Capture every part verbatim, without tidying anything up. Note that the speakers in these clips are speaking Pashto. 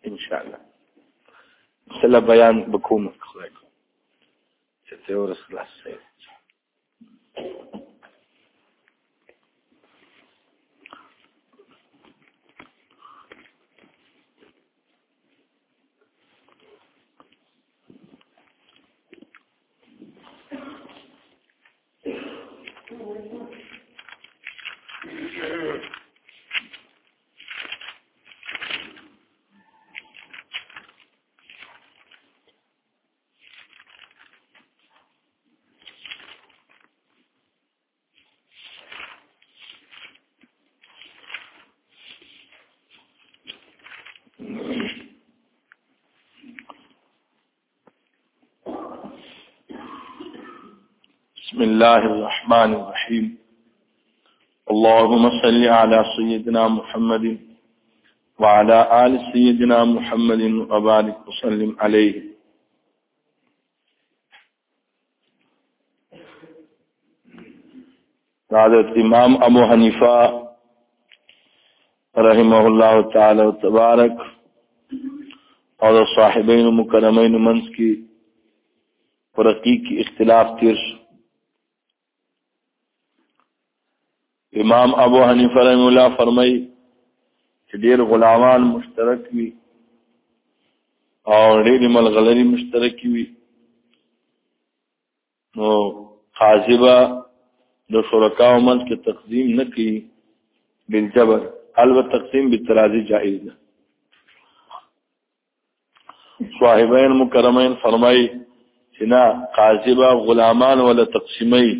ان شاء الله سلا بیان بکوم خدای چې ته ورس خلاص شي. بسم الله الرحمن الرحيم. اللهم صل على سيدنا محمد وعلى آل سيدنا محمد وبارك وسلم عليه. حضرت امام ابو حنیفہ رحمه الله تعالی وتبارک اور صاحبین مکرمین منس کی فرقی کی اختلاف تیر. امام ابو حنیفه رحمه الله فرمای چې ډیر غلامان مشترک وي او ډیر ملغلری مشترک وي نو قاضي به د شرکاو منځ کې تقسیم نه کوي بالجبر، البته تقسیم بالتراضی جائز ده. صاحبین مکرمین فرمای چې نه قاضي به غلامان ولا تقسیمي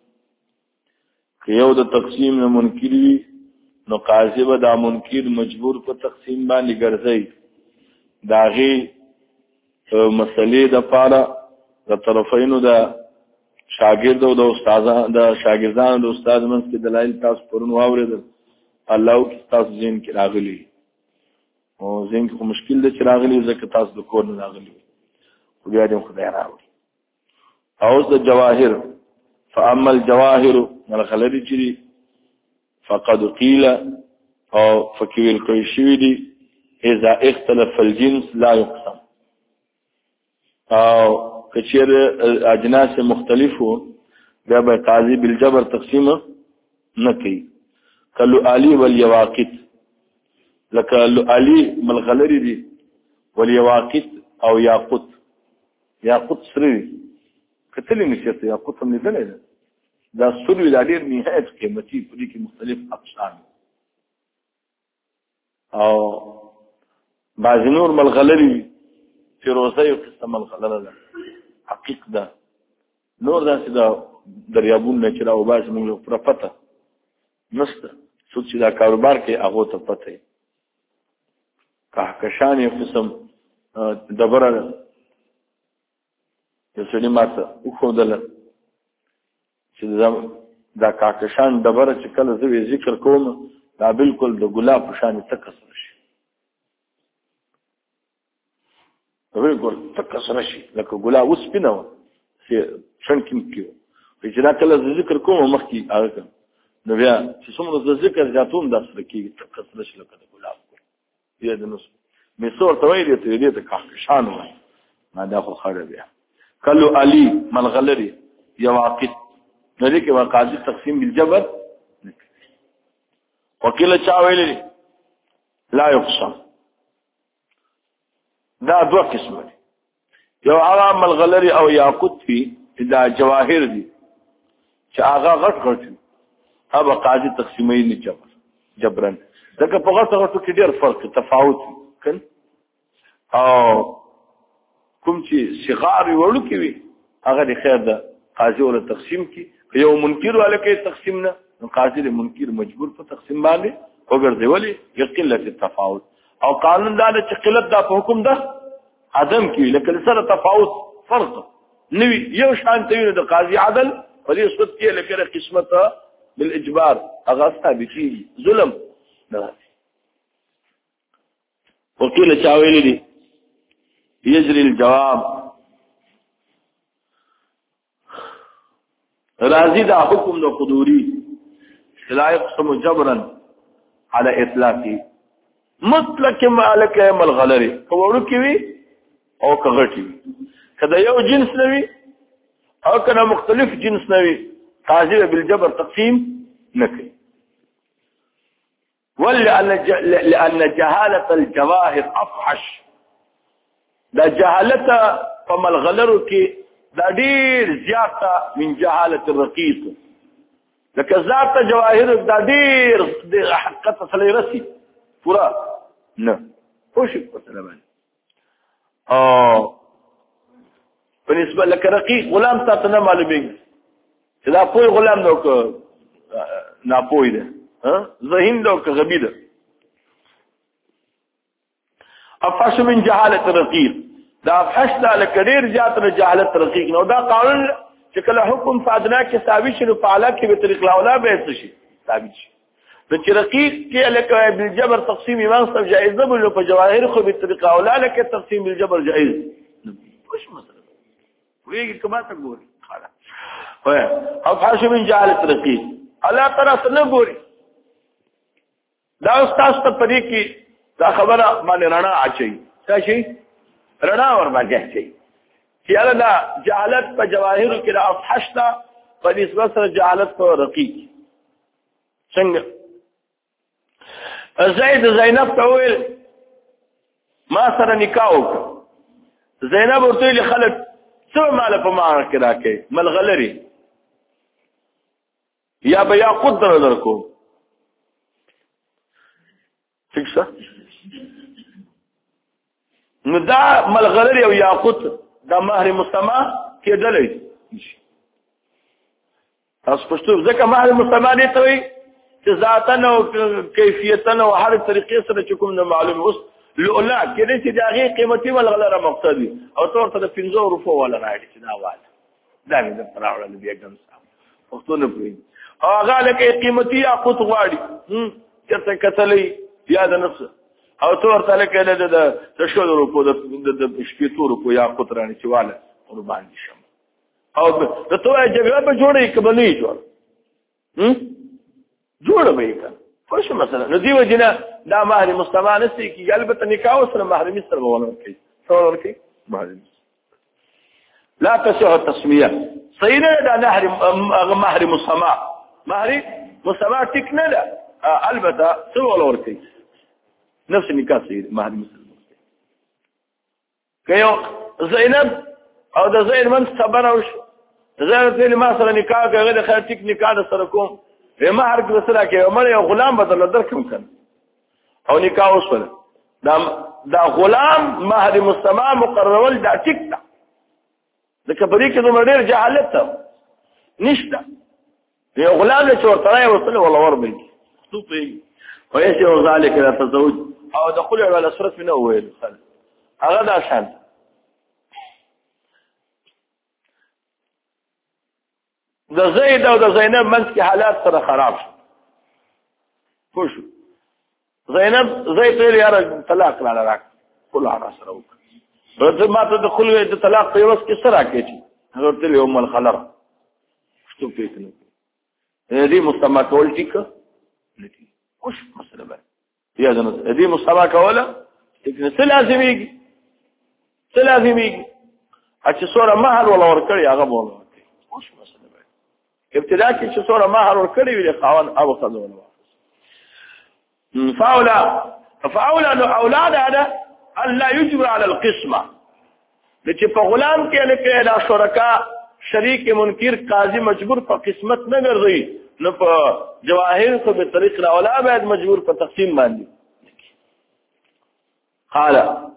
که یو د تقسیم نه منکر وي نو قاضي به دا منکر مجبور په تقسیم باندې ګرځي. د هغې مسلې دپاره د طرفینو د شاګرد او د استادانو د شاګردانو د استاد منځ کې دلایل تاسو پرون واورېدل. الله وکړي ستاسو ذهن کې راغلي او ذهن کې خو مشکل دی چې راغلي ځکه تاسو د کور نه راغلي خو بیا دې خدای راوړي. او اوس د جواهر فاما الجواهر ملغلری جری فقد قیل او فکویل کوي شوي دي اذا اختلف الجنس لا يقسم. او کچیر اجناس مختلفو بیا به قاضي بالجبر تقسیم نه کوي. کلو علی والیواقت لکه علی ملغلری دي والیواقت او یاقوت. یاقوت سره دي کتلی نشته، یاقوت هم لیدلی ده. دا سروي دا ډېر نهایت قیمتي په دې کې مختلف اقسام او بعضې نور ملغلرې وي. فیروزه یو قسم ملغلره ده حقیق ده. نور داسې د دریابونه چې راوباسي موږ پوره پته نشته. څوک چې دا کاروبار کوي هغو ته پته وي. کهکشان یو قسم ډبره ده. یو سړي ما ته وښودله چې دا کهکشان ډبره چې کله زه یې ذکر کوم دا بالکل د ګلاب په شان تکه سره شي، بالکل تکه سره شي لکه ګلاب وسپینه وه شنکین کې وه. چې دا کله زه ذکر کوم مخکې هغه کوم نو بیا چې څومره زه ذکر زیاتوم دا سره کېږي تکه سره شي لکه د ګلاب ګل. یا د نو مې څه ورته ویلي ته دې ته کهکشان وایي ما دا خو خړه بیا کلو علی ملغلری یواقت نو دې کې به قاضي تقسیم بالجبر وکیل چا ویلي لا یقسم. دا دوه قسمه دي. یو هغه ملغلری او یاقوت وي چې دا جواهر دي چې هغه غټ غټ وي هغه قاضي تقسیموي نه جبر جبرن ځکه په غټو غټو کې ډېر فرق تفاوت وي او کوم چې صغار وړوکي وي هغه د خیر ده قاضي ولا تقسیم کی. یو منکر والا کې تقسیم نه نو قاضي د منکر مجبور په تقسیم باندې وګرځي ولی قلت التفاوت. او قانون دا چې قلت دا په حکم ده عدم کی لکه سره تفاوت فرق نوی یو شان ته د قاضي عدل په دې صورت کې لکه قسمت بالاجبار هغه ثابتي ظلم نه. وکیل چا ویلي دي يجري الجواب راضی دا حکم دا قدوری لا يقسم جبرا على اطلاقی مطلق مالک ملغلری کوړو کې وي او کغټي کدا یو جنس نوي او کنا مختلف جنس نوي قاضي بالجبر تقسيم نکي ولأن لأن جهالة الجواهر أفحش دا جهالة فملغلرو کې دا ډیر زیاته من جهالة الرقيق لکه ذات جواهر دا ډیر د حقیقت سره رسي پورا نه خوش په سلام او بالنسبه لك رقيق غلام ته نه معلومیږي چې دا پوي غلام نو که ناپوي ده ها ذهین ده که غبي ده افحش من جهاله الرقيق دا افحش ده لکه ډیر زیات نه جهالت رقيق نو دا قانون چې کله حکم فادنا کې ثابت شي نو فعلا کې به طریق الاولا به شي ثابت شي نو چې رقيق کې لکه بالجبر تقسيم امام صاحب جائز ده بل په جواهر خو به طریق الاولا لکه تقسيم بالجبر جائز وش مثلا ويجي كما تقول خلاص افحش من جهاله الرقيق الله تعالی څنګه ګوري دا استاد ته پدې کې دا خبره باندې رڼا اچي څه شي رڼا ور باندې اچي چې الله دا جهالت په جواهر کې را افحش تا په نسبت سره جهالت په رقيق څنګه زید زینب ته ویل ما سره نکاح وکړ زینب ورته ویل خلک څو مال په ما کې راکې ملغلري یا بیا قدر درکو ٹھیک څه نو دا ملغلري او یاقوت دا مہر مسما کېدلې تاسو پښتو ځکه مہر مسما دي ته وي چې ذاتن او کیفیتن او هر طریقې سره چې کوم نه معلوم اوس لولا کېدې چې دا غي قیمتي ملغلره مقتدي او تور ته د پنځه روپو ولا راځي چې دا واله دا دې پر اورل بیا ګم پښتو نه پوي هغه لکه قیمتي یاقوت غواړي هم چرته کتلې یا د نفس او تور ته لکه د د شل روپو د شپږ روپو یاقوت رانه چې واله قربان دي شم او د توه جګړه په جوړې کبه نه جوړ هم جوړ به یې خوش مثلا نو دیو جنا دا مہر مستمع نسي کی البته نکاح سره محرم سره ونه کوي څور کوي محرم لا تصح التسميه صير دا نهر مہر مستمع مہر مستمع ټیک نه ده البته څور ور کوي نفس نکاح صير مہر مستمع کيو زینب او د زین من صبر او زینب ما سره نکاح کوي د خیر ټیک نکاح سره کوم ما هر څه سره کې عمر یو غلام بدل درکم کړ او نکاح وسول دا دا غلام مہر مستمع مقررول دا ټیک ده ځکه په دې کې د ډېر جهالت نشته یو غلام چې ورته وصل ولا ور بيږي څه پیږي وایي ذلك لا تزوج او دخول على اسره من اول هغه دا شان د زید او د زینب منځ کې حالات سره خراب شو خوش زینب زید ته یاره طلاق را راک کله را سره وکړه ورته ماته د خلوی د طلاق په وس کې سره کېږي هغه ته له ام الخلر شتو پیټنه دې مستمع کول ټیک نتی خوش مسله به یا جنت دې مستمع کوله ټیک نه څه لازميږي څه لازميږي چې سوره مہر ولا ور کړی هغه بوله خوش مسله ابتدا کې چې څوره مہر ور کړی وي خاون او خذول فاولا فاولا اولاد هذا ان لا يجبر على القسمه چې په غلام کې لکه دا شرکا شریک منکر قاضي مجبور په قسمت نه ګرځي نو په جواهر کو به طریق الاولا باید مجبور په تقسیم باندې قال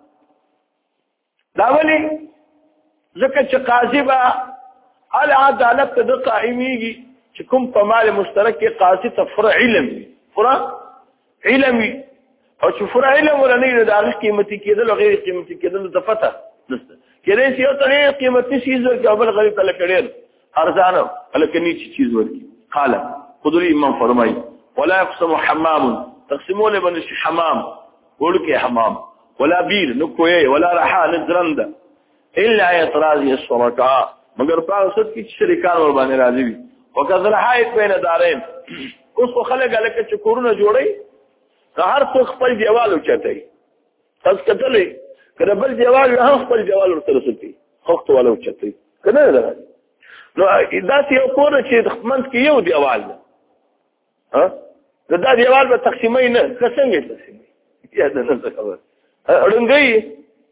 دا ولي ځکه چې قاضي با العدالت د قائميږي چې کوم په مال مشترک کې قاضي ته فرع علم فرع علم او چې فرع علم ولنه د هغه قیمتي کېدل او غیر قیمتي کېدل د فتح نشته کله چې یو ته قیمتي شی ورکړي او بل غریب ته لکړي ارزانه الکني چیز ورکړي قال خذوا امام فرمای ولا يقسم حمام تقسمون بن حمام ورکه حمام ولا بير نکوي ولا رحال درنده الا اعتراض الشركاء مگر په اوسط کې شریکان ور باندې راځي وي او کذل حایت بین دارین اوس خو خلک الکه چې کورونه جوړي هر څوک خپل دیوال اوچتوي تاسو کتلی که د بل دیوال هم خپل دیوال ورته رسوي خښتو والا اوچتوي که نه ده نو داسې یو کور ده چې منځ کې یو دیوال ده د دا دیوال به تقسیموي نه که څنګه یې تقسیموي یا ده نه څه خبر ړنګوي یې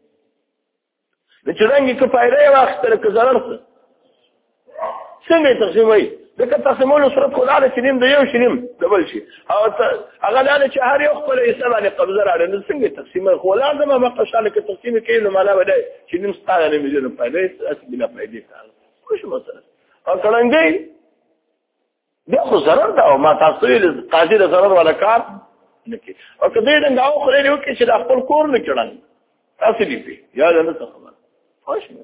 د چې رنګ یې که فایده یې واخیستله که ضرر څه څنګه یې تقسیموي ځکه تقسیمولو صورت خو دا ده چې نیم د یو شي نیم د بل شي او هغه دا ده چې هر یو خپله حصه باندې قبضه راوړي نو څنګه یې تقسیموي خو ولاړ ده مقه شاله که تقسیم یې کوي نو معنا به دی چې نیم ستا ده نیم زه نه فایده یې هسې بلا فایدې کار پوه شو مثلا او کړنګۍ بیا خو ضرر ده او ما تاسو ویل قاضي د ضرر والا کار نه کوي او که دوی ډنګ وخورې وکړي چې د خپل کور نه کړن تاسو دې پې یا ده نه څه خبره پوه شو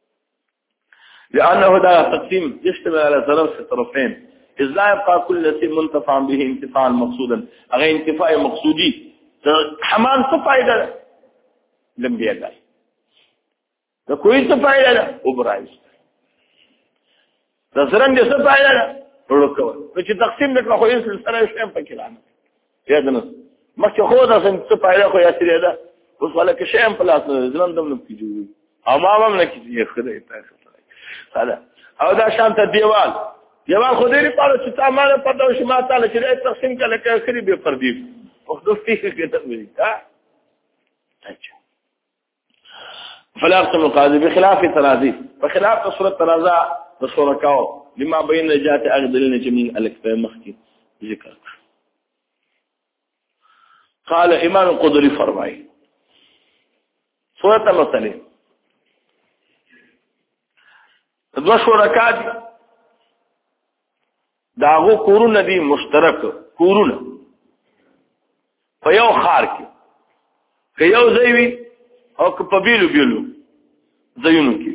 لأنه دا تقسيم يشتمل على ثلاث طرفين إذ لا يبقى كل شيء منتفعا به انتفاعا مقصودا أغير انتفاع مقصودي حمان صفائدة لم بيقال دا کوئی صفائدة لا وبرائز دا سرنج صفائدة لا ورکول نو چې تقسیم نکړه خو یې سره شیم پکې رانه یا دنه مخکې خو دا څنګه صفائدة خو یې سره ده اوس ولا کې شیم پلاس ځلم دم نه کیږي او ما هم نه کیږي خدای تاسو او دا شانته دیوال دیوال خو دې لپاره چې تا مال پته او شما تعالی چې تقسیم کله کې اخري به پردي او د فقه کې ته وي ها اچھا فلا يقسم القاضي بخلاف التراضي فخلاف صورة التراضي بصوركاو لما بين نجات اغدلنا جميع الاكفاء مخكي ذكر قال امام القدري فرمائي صورة المسألة دو شرکا دي داغو کورونه دي مشترک کورونه په یو خار کې که یو ځای وي او که په بیلو بیلو ځایونو کې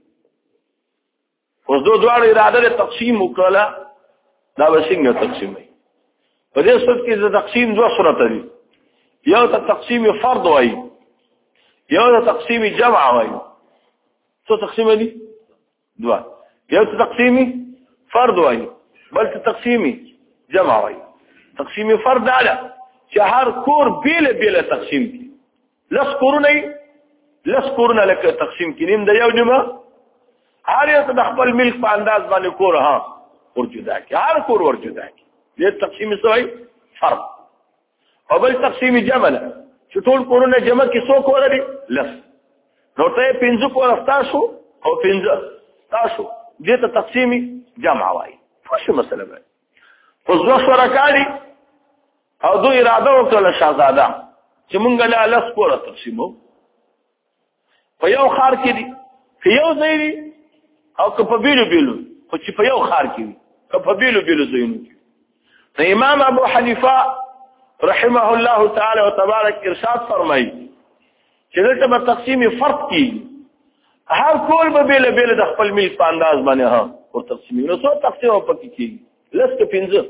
اوس دو دواړو اراده د تقسیم وکړه دا به څنګه تقسیموي په دې صورت کې د تقسیم دوه صورته دي یو ته تقسیم فرض وایي یو ته تقسیم جمع وایي څو تقسیم دي دوا یو تقسیمی فرد وای بل تقسیمی جمع وای تقسیمی فرد علا چې هر کور بیل بیل تقسیم کی لس کورونه لس کورونه لکه تقسیم کی نیم د یو جمع هر یو د خپل ملک په انداز باندې کور ها ور جدا کی هر کور ور جدا کی دې تقسیم سوی فرد او بل تقسیمی جمع چې ټول کورونه جمع کی څو کور دي لس نو ته پنځه کور تاسو او پنځه تاسو دې ته تقسیمي جمع وایي څه مسله ده خو زو شرکا دي او دو اراده وکړه شاهزاده چې مونږ له لاس کوله تقسیمو په یو خار کې دي په یو ځای دي او که په بیلو بیلو خو چې په یو خار کې دي که په بیلو بیلو ځایونو کې نو امام ابو حنیفه رحمه الله تعالی وتبارک ارشاد فرمایي چې دلته به تقسیم فرض کیږي هر کول به بیل بیل د خپل ملک په انداز باندې ها او تقسیم نو څو تقسیم په کې کیږي لس کې پنځه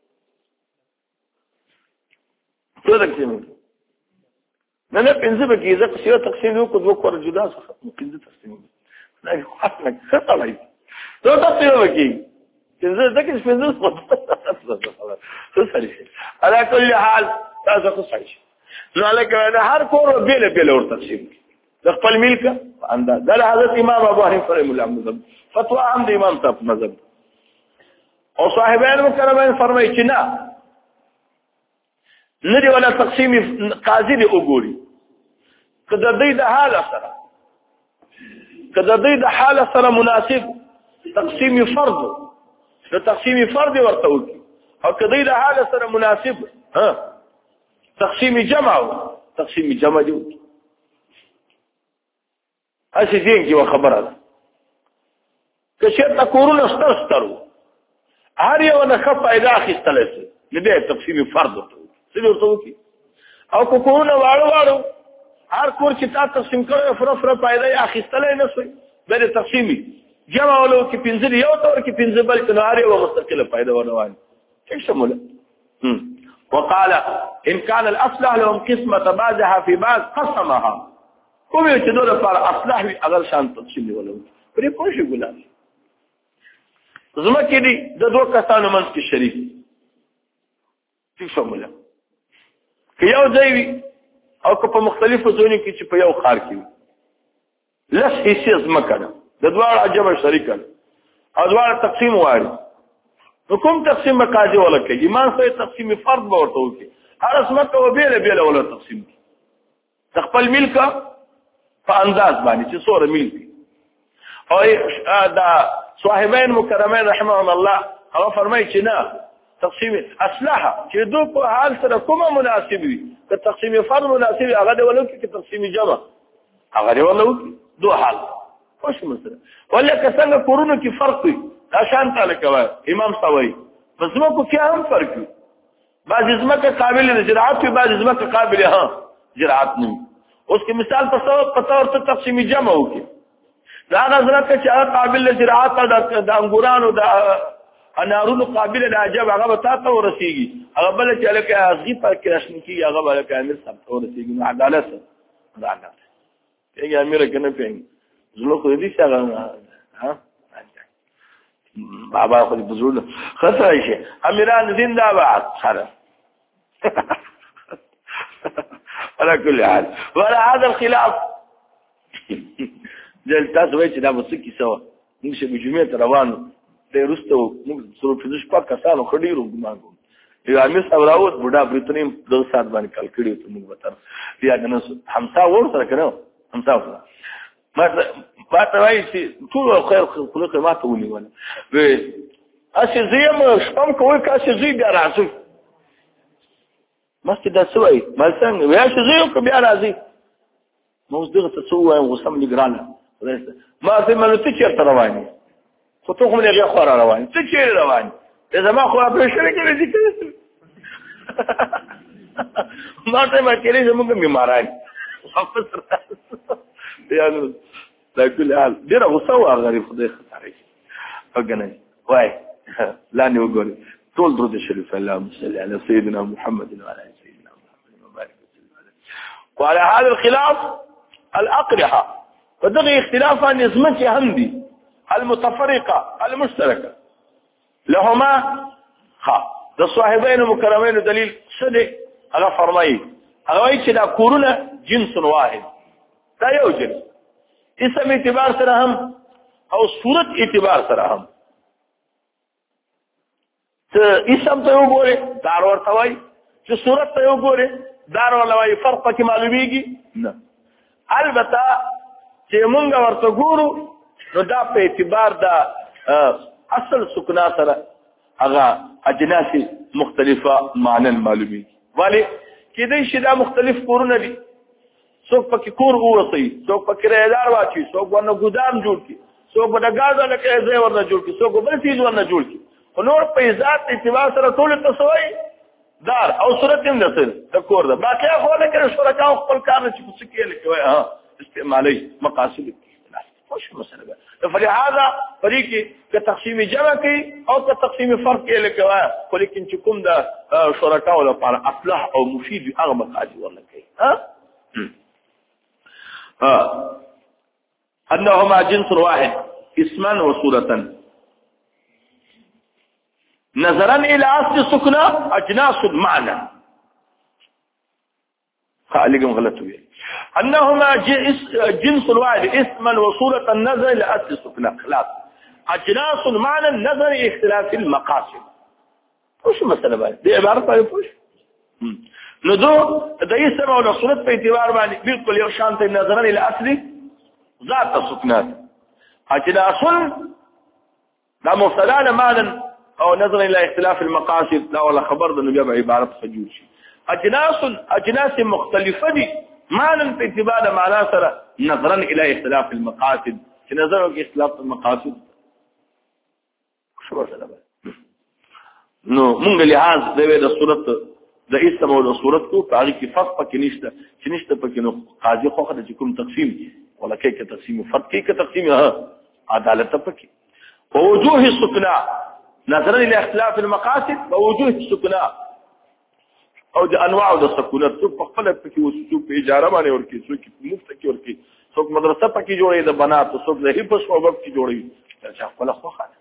څو تقسیم نه نه پنځه به کېږي ځکه چې تقسیم یو کو دوه کور جدا څه پنځه تقسیم نه خاصه څه طلای څو تقسیم به کېږي پنځه ځکه پنځه څه سړي على كل حال تاسو څه شي نو لکه هر کور بیل بیل ور تقسیم د خپل ملک انداز دا حضرت امام ابو حنیفه رحمه الله مذهب فتوا هم د امام صاحب مذهب او صاحبان مکرمین فرمایي چې نه نه دی ولا تقسیم قاضي دی وګوري کله د دې د حال سره کله د دې د حال سره مناسب تقسیم فرض د تقسیم فرض ورته وکي او کله د حال سره مناسب ها تقسیم جمع تقسیم جمع دی اسی دین کی و خبره ده که شرط کورونه ستر سترو هر یو نه خف پیدا اخیستل شي لدې تقسیم فرض څه ورته وکي او کو کورونه واړو واړو هر کور چې تا تقسیم کړو فر فر پیدا اخیستل نه شي د تقسیمي جمع ولو کې پنځه یو تور کې پنځه بل کنه هر یو مستقله پیدا ورنوان څه شموله وقال ان كان الاصلح لهم قسمه بعضها في بعض قسمها کوم چې دوی لپاره اصلاح وي اگر شان تقسیم ولو پرې پوښي ګلان زما کې دي د دوه کسانو منځ کې شریک څه شامل که یو ځای وي او که په مختلفو ځایونو کې چې په یو ښار کې وي لس حصې ځمکه ده د دواړو عجبه شریکه ده او دواړه تقسیم غواړي نو کوم تقسیم به قاضي ولا کوي ایمان سره تقسیم فرض به ورته وکړي هر ځمکه و بیله بیله ولا تقسیم کړي د خپل ملک په انداز باندې چې څوره ملک او دا صاحبین مکرمین رحمهم الله هغه فرمایي چې نه تقسیم اصلحه چې دو په حال سره کومه مناسب وي که تقسیم فرض مناسب هغه دی ولو کې تقسیم جمع هغه دی ولو دو حال خوش مسله ولکه څنګه کورونو کې فرق وي دا شان تعالی کوي امام سوي بس مو کو کې هم فرق وي بعض ځمکه قابل لزراعت وي بعض ځمکه قابل ها زراعت نه اوس کې مثال په تور په تور ته تقسیم جمع وکي دا غزرات چې هغه قابل لزراعت د انګورانو د انارونو قابل د عجب هغه به تاسو ورسیږي هغه بل چې لکه ازغي پر کې راشن کی هغه بل کامل سم ورسیږي عدالت عدالت یې امیر کنه پیږي زلو خو دې څنګه ها بابا خو دې بزرګ خطر شي امیران زنده باد خره على كل حال ولا هذا الخلاف دل تاسو وایي چې دا وسکی سوا موږ چې جمعه روانو د روستو موږ سره په دې شپه کسانو خډیرو ګمانګو یو امیر صاحب راوت بډا بریتنیم دغه سات باندې کال کړی ته موږ وتر بیا کنه همسا ور سره کنه همسا سره ما ما ته وایي چې ټول خیر خلق ما ته ونیول و اسی زیم شپم کوی کاسي زی بیا راځي ماسته دا سوي ما څنګه ویا چې زیو کو بیا راځي نو زه ته څو وایم غوسم لګرانه ما ته منو ته چیرته رواني خو ته کوم لږه خور رواني ته چیرې رواني زما خو په شری کې دي ما ته ما کېږي زموږ بیماران یانو دا کله حال ډیر غوسه و غریب خدای خطرې وګنه وای لا نه وګوري طول درود الشريف اللهم صل على سيدنا محمد وعلى ال سيدنا محمد وبارك وسلم عليه وعلى هذا الخلاف الاقرحه فدغه اختلاف عن اسمك همدي المتفرقه المشتركه لهما ها د صاحبین مکرمین دلیل شده هغه فرمایي هغه وایي چې دا کورونه جنس واحد دا یو جنس اسم اعتبار سره هم او صورت اعتبار سره هم ته اسم ته وګوره دار ورته وایي چې صورت ته وګوره دار ولوي فرق کې معلومیږي نه البته چې مونږ ورته ګورو نو دا په اعتبار دا اصل سکنا سره هغه اجناس مختلفه معنی معلومي ولی کله چې دا مختلف کورونه دي څوک پکې کور ووسی څوک پکې رادار واچي څوک ونه ګودام جوړ کی څوک په دغه لکه ځای ورنه جوړ کی څوک بل چیز ورنه جوړ کی نور په ذات اعتبار سره ټول تسوي دار او صورت هم ده د کور ده باقي خو له کړه شرکا خپل کار چې څه کې لکه ها استعمالي مقاصد خوش مسله ده فلهذا فريقي كتقسيم جمع کوي او كتقسيم فرق کې لکه ولیکن چې کوم د شرکا او لپاره اصلح او مفيد هغه مقاصد ورنه کوي ها ها انهما جنس واحد اسما وصوره نظرا الى اصل سكنى اجناس المعنى خالقهم غلط وي انهما جنس واحد اسما وصوره النظر الى اصل سكنى خلاص اجناس المعنى النظر اختلاف المقاصد وش مساله باندې دي عبارت باندې پوښ نو دو د اسم او صورت په اعتبار باندې بالکل یو شان ته نظرا الى اصل ذات السكنات اجناس دا مبتدا معنى او نظر الى اختلاف المقاصد لا ولا خبر ده نبي عبارت خجول شي اجناس اجناس مختلفه دي معنى في اعتبار معنى سره نظرا الى اختلاف المقاصد في نظر الى اختلاف المقاصد شو مثلا نو مونږ لحاظ د وې د صورت د اسم او د صورت کو په هغه کې فرق پکې نشته چې نشته پکې نو قاضي خو خدای چې کوم تقسیم ولا کې کې تقسیم فرق کې کې تقسیم عدالت پکې ووجوه السكنى نظرا الى اختلاف المقاصد ووجوه السكنى او د انواع د سکونت څوک په خپل پکې وسو په اجاره باندې ورکی څوک په مفت کې ورکی څوک مدرسه پکې جوړې د بنات څوک د هیپس او وخت کې جوړې چې خپل خو خاله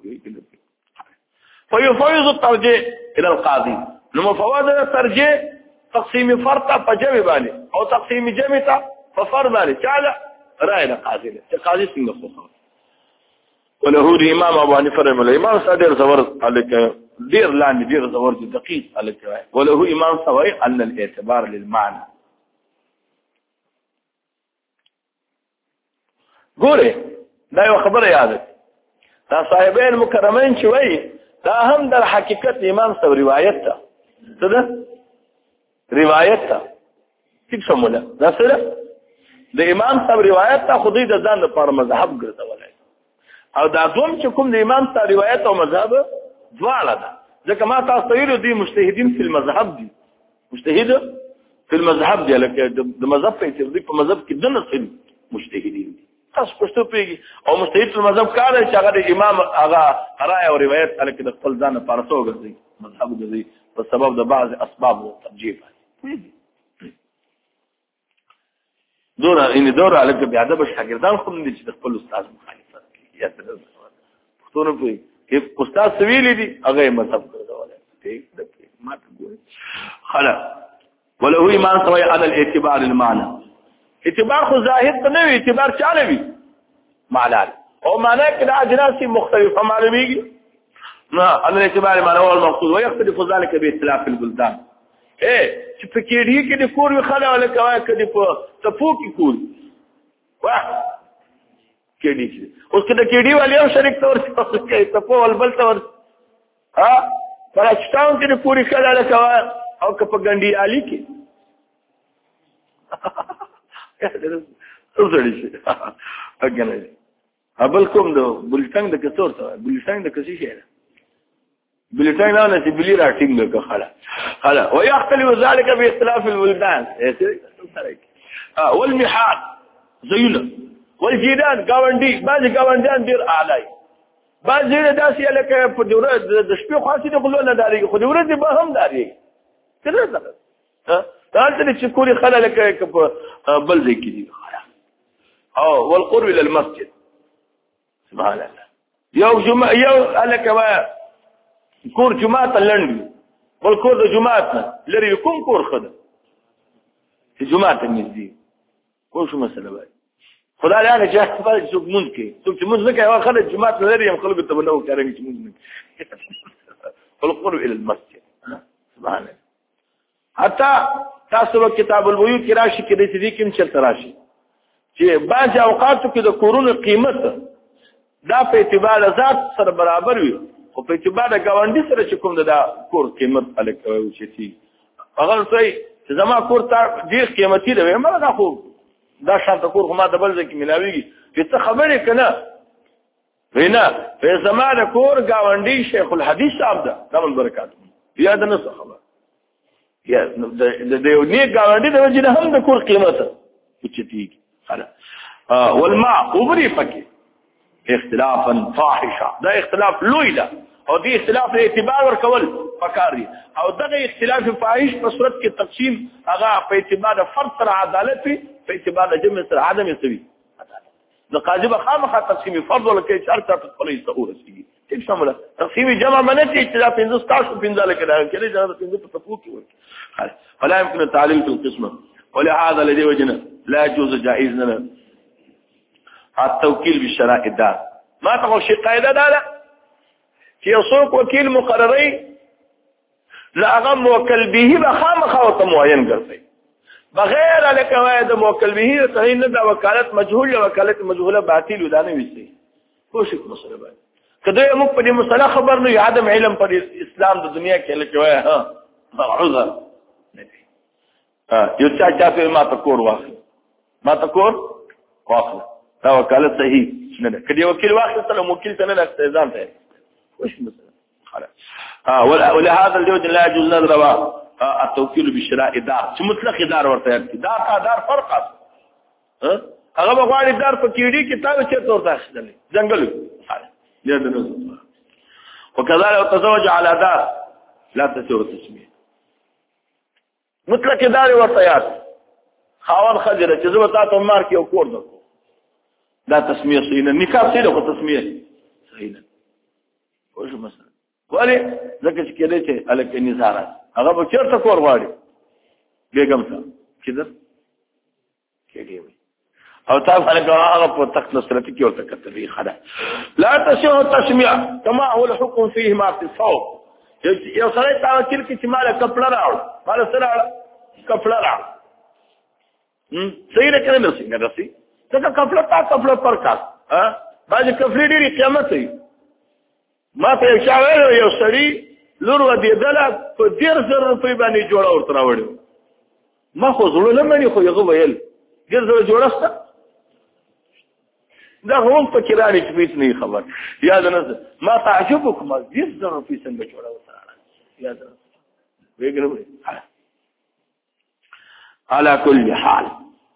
فيفوز الترجيح الى القاضي نو مفوض الترجيح تقسیم فرد ته په جمع باندې او تقسیم جمع ته په فرد باندې چاله رائے د قاضي ده چې قاضي څنګه خو وله د امام ابو حنیفه رحمه الله امام صادر زور الک ډیر لاندې ډیر زور دقیق الک وله امام سوي ان الاعتبار للمعنى ګوره دا یو خبره یاد دا صاحبین مکرمین چې وایي دا هم در حقیقت امام سو روایت ته څه ده روایت ته څه سموله دا سره د امام سو روایت ته خودی د ځان لپاره مذهب ګرځولای او دا دوم چې کوم د امام سو روایت او مذهب دواړه ده ځکه ما تاسو ته ویلو دي مجتهدین فی المذهب دي مجتهد فی المذهب دي لکه د مذهب په تفضیل په مذهب کې دنه څه مجتهدین دي تاسو پښتو پیږي او مجتهد په مذهب کار چې هغه د امام هغه رائے او روایت الکه د خپل ځان لپاره څو ګرځي مذهب ګرځي په سبب د بعض اسباب او ترجیح پیږي دورا ان دورا الکه بیا د شاګردان خو نه دي چې د خپل استاد مخالفت کوي یا څه پښتو نه پیږي چې استاد سویل دي هغه مذهب ګرځولای ٹھیک ده ما ته ګوري خلا ولو ایمان سوی على الاعتبار المعنى اعتبار خو ظاهر ته نه وي اعتبار چاله وي معنا او معنا کې د اجناس مختلفه معلومیږي نه ان الاعتبار معنا هو المقصود ويختلف ذلك باختلاف البلدان اے چې په کېډي کې د کور خلا ولا کوي کدي په تپو کې کور واه کېډي کې اوس کې د کېډي والی هم شریک تور څه کوي تپو ول بل تور ها پرچتاون کې د کور خلا ولا کوي او که په ګنډي علي کې څه شي اګنه ابل کوم دو بلټنګ د کثور ته بلټنګ د کسي شي بلټنګ نه چې بلی راټینګ کا خلا خلا ويختلف ذلك باختلاف البلدان اه والمحال زينه والجيران گاونډي بعض گاونډیان ډیر اعلی بعض ډیر داسې لکه په دوره د شپې خاصه د غلو نه داري خو د ورځې به هم داري کله څه ها دا چې کوري خلا لکه بل ځای کې دي او والقرب الى المسجد سبحان الله یو جمعه یو الکه کور جمعه لندن بل کور د جمعه لري کوم کور خده چې جمعه ته نږدې خو شو مسله وای خدای هغه چې خپل څوک مونږ کې څوک چې مونږ نه کوي خلک جمعه لري هم خلک ته بنو کاري چې مونږ نه والقرب الى المسجد سبحان الله حتی تاسو کتاب البیوت کې راشي کې د دې کوم چرته راشي چې بعض اوقاتو کې د کورونو قیمت دا په اعتبار ذات سره برابر وي او په اعتبار د گاونډي سره چې کوم دا کور قیمت الکوي چې تي هغه څه چې زما کور ته ډیر قیمتي دی مله خو دا شانت کور خو ما د بل ځکه ملاويږي چې څه خبره کنه وینا په زمانه کور گاونډي شیخ الحدیث صاحب دا دمن برکات بیا د نس خبر یا د د یو نیک گاونډي د وجه هم د کور قیمت اوچتي خلا والماء وبري فكي اختلافا فاحشا دا اختلاف لوی ده او دې اختلاف له اعتبار ورکول فکاري او دغه اختلاف فاحش په صورت کې تقسیم هغه په اعتبار فرد سره عدالت په اعتبار جمع سره عدم سوي د قاضي بخامخه تقسیم فرض ولکه شرط په خپل تصور سي چې شامله تقسیم جمع منته اختلاف پنځه ستاسو پنځه لکه دا کله دا پنځه په تفوق کې ورته فلا يمكن التعليل في القسمه ولهذا الذي وجنا لا يجوز جائز لنا التوكيل بالشرائع الدار ما تقول شيء قاعده ده في سوق وكيل مقرري لا غم موكل به بخامخ او معين ګرځي بغیر لك واحد موكل به تعین د وکالت مجهول وکالت مجهوله باطل ودانه وي کوشش مسله باندې کله موږ په دې مسله خبر نه عدم علم پر اسلام د دنیا کې لکه وای ها عذر ها یو چا چا په ما تکور واخل ما تکور واخل دا وکالت صحیح نه ده کله وکیل واخل سره وکیل ته نه استئذان ته وش مسله خلاص ها ولهذا الجوج لا يجوز نظر التوكيل بالشراء دار چې مطلق دار ورته دار کا دار فرق ها هغه بغواړي دار په کیډي کتاب چې تور داخله جنگل لا دنو وكذلك تزوج على دار لا تسير تسميه مطلق دار ورتيات خاون خجره چې زما تاسو مار کې او کور دو دا تسميه صحیح نه نکاح صحیح او تسميه صحیح نه وشو مثلا ولی ځکه چې کله چې الک نزارات هغه به چیرته کور غواړي بیگم تا کدر کېږي او تاسو هغه په تخت نصرتي کې ورته کتبي خلا لا تشيع التسميع كما هو الحكم فيه ما في الصوت یو سره تاوکل کې چې مال کپړه راو مال سره کپړه راو هم صحیح نه کړل څنګه راسي څنګه کپړه تا کپړه پر کا ها باندې کفرې ډېری قیامت وي ما ته شاوې یو سړی لور و دې دلا په ډېر زر روپۍ باندې جوړه ورته راوړو ما خو زړه نه مې خو یو ویل ډېر زر جوړسته دا هم په کړهانه کې هیڅ نه خبر یاد نه ما تعجب وکم ډېر زر روپۍ څنګه جوړه وته یاد نه وګورئ على كل حال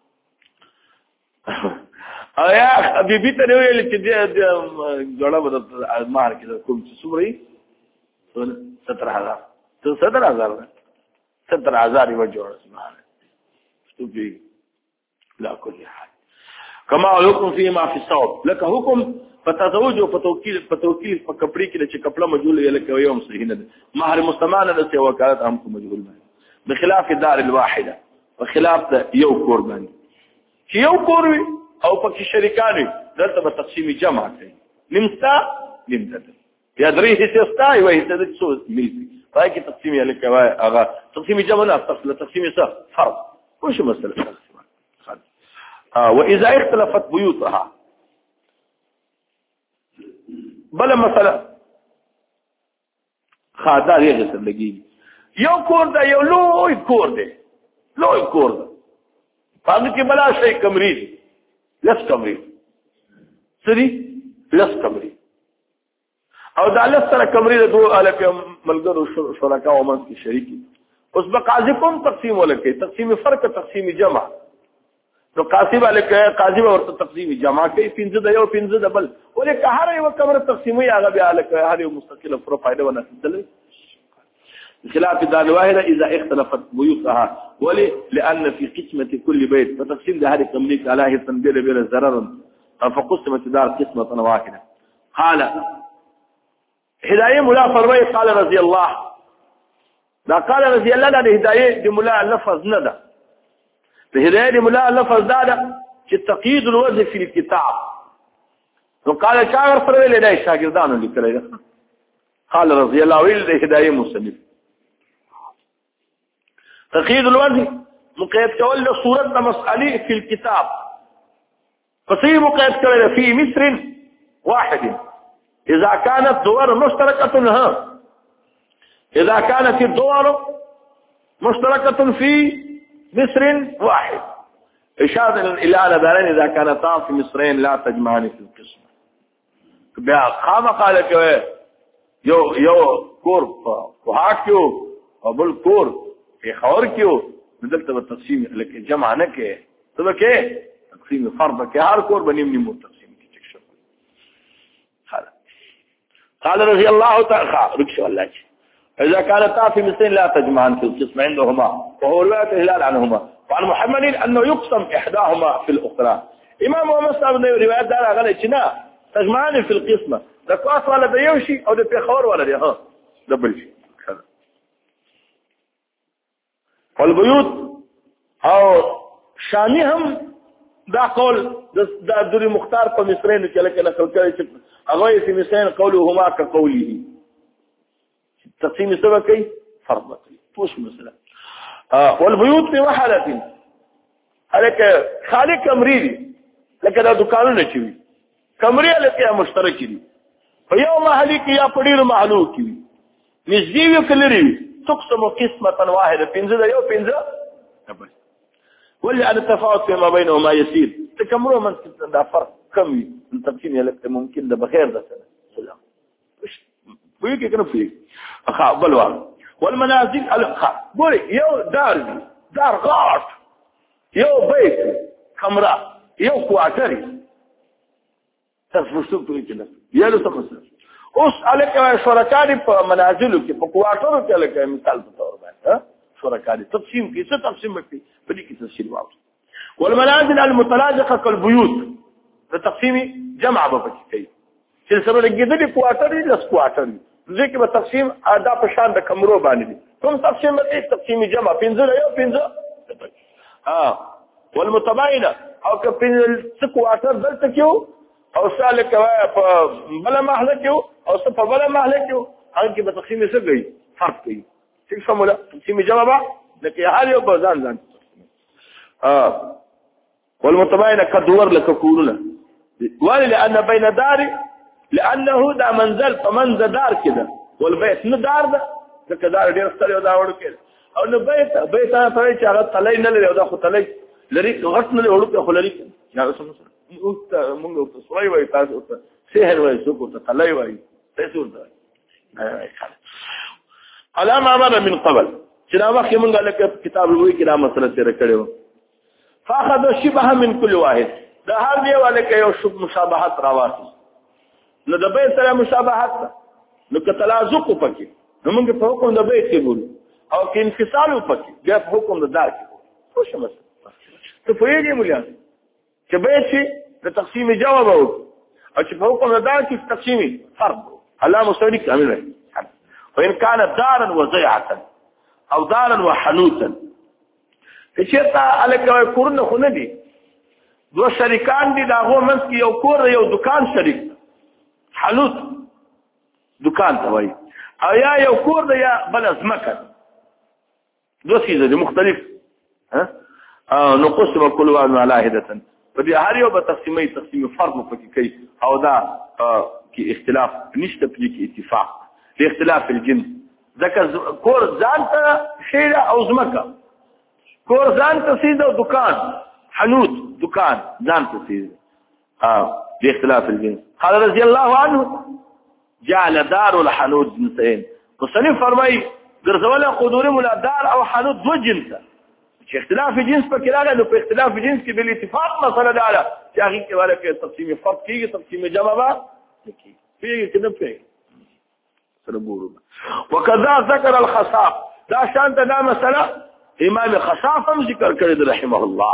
ایا حبيبي ته ویل چې د جوړه بده مار کې کوم څه سوري ستر هزار ته ستر هزار ستر هزار یو جوړه سبحان الله لا كل حال كما حكم فيما في الصوت لك حكم فتزوج وفتوكيل فتوكيل فكبري کې چې کپڑا مجهول یې لکه یوم صحیح نه مہر مستمانه د څه وکالت هم کو مجهول نه بخلاف الدار الواحده وخلاف یو کور باندې چې یو کور وي او پکې شریکان وي دلته به تقسیم جمع کوي نمستا نمدد یا درې حصے ستا یو حصہ د څو ملي پای کې تقسیم یې لکه هغه تقسیم جمع نه تقسیم څه فرض وش مسله واذا اختلفت بيوتها بل مسله خاطر یې غسر لګي یو کور دا یو لوی کور دی لوی کور دا پاند کې بلا شي کمرې لس کمرې سړي لس کمرې او دا لس سره کمرې د دوه الکه ملګرو شرکا او من کې شریکي اوس به قاضي کوم تقسیم ولکې تقسیم فرق تقسیم جمع نو قاضي الکه قاضي ورته تقسیم جمع کوي پنځه د یو پنځه د بل ولې که هر یو کمره تقسیمي هغه به الکه هر یو مستقله پر فائدہ ونحصل خلاف الدار الواحده اذا اختلفت بيوتها ولي لان في قسمه كل بيت فتقسيم هذه التمليك على هي تنبير بلا ضرر فقسمت الدار قسمه واحده قال هدايه ملا فرمي قال رضي الله لا قال رضي الله ده هدايه دي ملا لفظ ندا هدايه دي ملا لفظ ده چې تقييد الوجه في الكتاب وقال شاعر فرمي له شاګردانو لیکل قال رضي الله ويل هدايه مصنف تقييد الوجه مقيد كول صورة مسألة في الكتاب فصير مقيد كول في مصر واحد إذا كانت دور مشتركة ها إذا كانت الدور مشتركة في مصر واحد إشارة إلى أن دارين إذا كانتا في مصرين لا تجمعان في القسم خام قال يو يو كور وهاكيو وبل كور في خور کیو بدلته په تقسیم لکه جمع نه کې ته کې تقسیم فرض کې هر کور بنیم نیمو تقسیم کې چک شو قال رضي الله تعالى ركش الله اذا كانت في مثل لا تجمعان في القسم عندهما وهو روايه هلال عنهما وعن محمد انه يقسم احداهما في الاخرى امام مسلم نے روایت دار غلط چنا تجمعان في القسمه د قاس ولا د یوشي او د پیخور ولا دی ها دبل شي والبيوت او شامی هم دا قول دا دوری مختار په مصرین کې لکه نقل کړي چې هغه یې مصرین قولهما كقوله تقسیم سبب کوي فرض کوي پوښ مثلا والبيوت في وحده الک خالق کمرې لکه دا دکانونه چې وي کمرې لکه مشترک دي په یو محل کې یا په ډیرو محلو کې وي نږدې وي کلري تقسم قسمة واحدة بينزل يو بينزل واللي أن التفاوت فيما بينهما يسير تكملوا من ده فرق كم من تقسيم يلك ممكن ده بخير ده سنة سلام ويجي كنا فيه أخا بلوان والمنازل الأخا بوري يو دار دار غاش يو بيت خمرة يو كواتري تفرشتوك تقول كده يلو تقسم اوس الکه شرکانی په منازلو کې په کوارټرو کې لکه مثال په تور باندې ها شرکانی تقسیم کې څه تقسیم وکړي په دې کې تفصیل واوس والمنازل المتلاجقه كالبيوت التقسيم جمع به پکې کوي چې سره لګیدلې کوارټرې لس کوارټرې ځکه په تقسیم ادا په شان د کمرو باندې کوم تقسیم به تقسیم جمع پنځه یو پنځه ها والمتباينه او که په څکو اثر دلته کېو او سالک په بل محله کېو او څه په بل محله کېو هغه کې به تقسیم څه کوي فرق کوي څه سموله تقسیم جواب لکه هر یو په ځان ځان اه والمتباينه كدور لك كورنا ولأن بين دار لأنه دا منزل فمنزل دار كده والبيت نه دار ده لکه دار ډیر ستړي او دا وړو کې او نو بیت بیت هغه ته چې هغه تلای نه لري او دا خو تلای لري غټ نه وړو کې خو لري یا څه اوس موږ ته سوي وای تاسو ته سحر وای څوک ته تلای وای تاسو ته علامه امر من قبل چې دا وخت موږ له کتاب وی کې دا مسله سره کړو فاخذ شبه من كل واحد دا هر دی ولکه یو شب مشابهت راواتي نو د بیت سره مشابهت نو که تلازق پکې نو موږ په حکم د بیت کې بولو او کې انفصال پکې بیا په حکم د دار کې خو شمس ته په یوه مليان چې بیت شي د تقسیم جواب او او چې په حکم د دار کې تقسیم فرض علامه مستوي کامل وي وان كان دارا وضيعه او دارا وحنوتا چې تا الکه کورن خو نه دي دو شریکان دي دا هو منځ کې یو کور یو دکان شریک حنوت دکان ته وایي او یا یو کور دی یا بل ازمکه دو سیزه دي مختلف ها نو قسم كل واحد على هدته فدي هر یو به تقسیمي تقسیم فرض پکې کوي او دا کې اختلاف نشته پکې کې اتفاق د اختلاف الجنس ځکه کور ځان ته شیره او ازمکه کور ځان ته سیده دکان حنوت دکان ځان ته سیده اه باختلاف الجنس قال رضي الله عنه جعل دار الحنوت جنسين مصنف فرمای ګرځول قدور مولا دار او حنوت دو جنسه چې اختلاف جنس په کې راغلی نو په اختلاف جنس کې بل اتفاق مسله ده چې هغه کې ولا کې تقسیم فرض کیږي تقسیم جمع با کیږي پیږي کنه پیږي سره ګورو وکذا ذکر الخصاف دا شان ته مسله امام خصاف هم ذکر کړی رحمه الله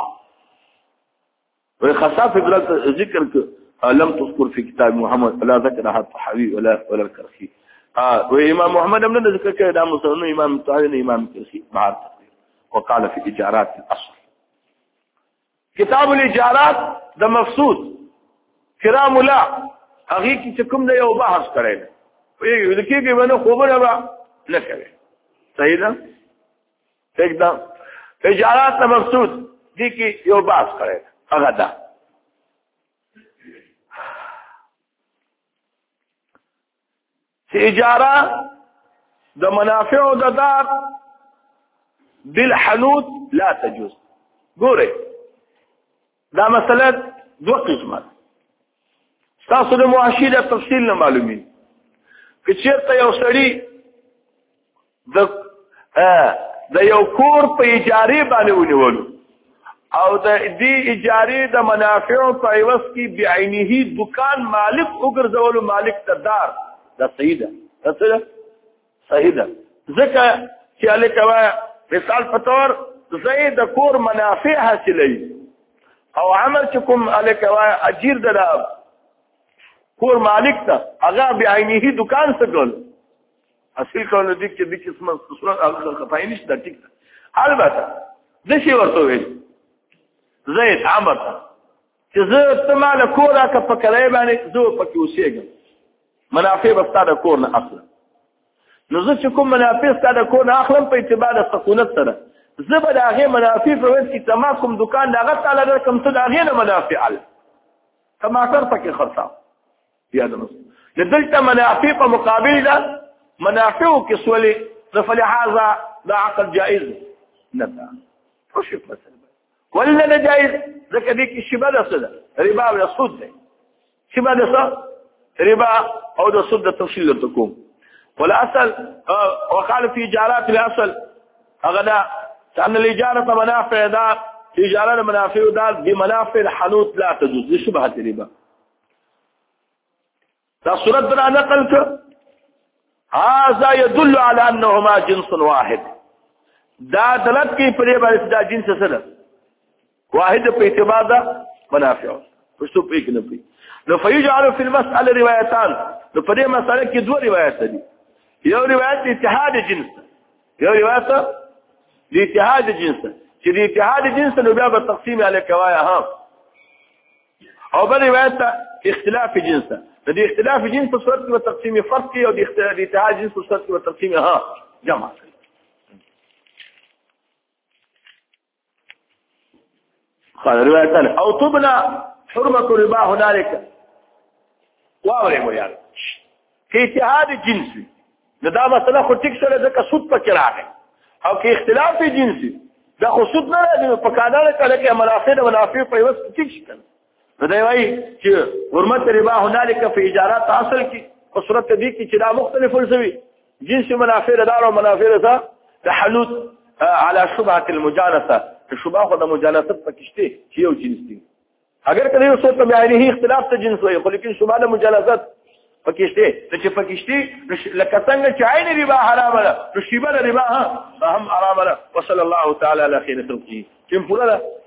وخصاف ذکر لم تذكر في كتاب محمد لا ذكرها الطحاوي ولا ولا الكرخي اه وامام محمد من ذكر كده مسلم امام الطحاوي امام الكرخي مع التقرير وقال في اجارات الاصل كتاب الاجارات ده مفسود کرام لا هغه کی کوم نه یو بحث کړی وي د کېږي ونه خبره با نه کوي صحیح ده एकदम اجارات مفسود دي کی یو بحث کړی هغه ده اجاره د منافع او د دار بالحنوت لا تجوز ګوره دا مسله دوه قسمه تاسو د معاشره تفصیل نه معلومي چې چیرته یو سړی د د یو کور په اجاره باندې ونیولو او د دې اجاره د منافع په ایواز کې بعینه دکان مالک وګرځولو مالک ته دار دا صحیح ده دا صحیح ده ځکه چې الکوا مثال په تور زید کور منافع حاصلې او عمل چې کوم الکوا اجیر ده کور مالک ته هغه بعینه دکان څخه اصل کول دي چې د قسمه صورت هغه خفای نشته ټیک البته د شی ورته ویل زید عمر چې زه ته مال کور کا په کړای باندې زه پکې اوسېږم منافع بستاده کور نه اصلا نو زه چې کوم منافع ستاده کور نه اخلم په اعتبار د سکونت سره زه به د هغې منافع په وخت کې تما کوم دکان د هغه تعالی رقم ته د هغې نه منافع ال ټماټر پکې خرڅاو یاد نو دلته منافع په مقابل ده منافع کې سولې د فلهذا دا عقد جائز نه ده خو شوف مثلا ولا نه جائز ځکه دې کې شبه ده څه ده ربا او سود ده شبه ده څه ربا او د سود تفصیل لتكم ولا اصل وقال في اجارات الاصل اغدا ان الاجاره منافع دا اجاره منافع دا بمنافع الحنوت لا تجوز لشبهه الربا دا صورت بنا نقل ک هذا يدل على انهما جنس واحد دا دلت کی پر باندې دا جنس سره واحد په اعتبار دا منافع پښتو په کې نه پي نو فيجعل في المسألة روايتان نو په دې مسأله کې دوه روایت دي یو روایت اتحاد جنس یو روایت د اتحاد جنس چې د اتحاد جنس نو بیا به تقسیم علی کوایا ها او بل روایت اختلاف جنس د دې اختلاف جنس په صورت کې تقسیم فرق کې او د اتحاد جنس په صورت کې تقسیم ها جمع قال روایت او تبنى حرمه الربا هنالك واوري مو یار کې اتحاد جنسي نو دا مسله خو ټیک سره ځکه سود پکې راغی او کې اختلاف جنسي دا خو سود نه راځي په قانون کله کې منافع او منافع په یوه ټیک شي نو دی وايي چې حرمت ربا هنالك په اجارات اصل کې په صورت دې کې چې دا مختلف ولسوي جنس منافع دار او منافع ده تحلوت على شبهه المجانسه شبهه د مجانست پکشته چې یو جنس دي اگر کله یو څه په معنی اختلاف ته جنس وي خو لیکن شبهه د مجانست پکشته چې پکشته لکه څنګه چې عین ربا حرام ده نو شبهه ربا هم حرام ده وصلی الله تعالی علی خیر خلقه چې پورا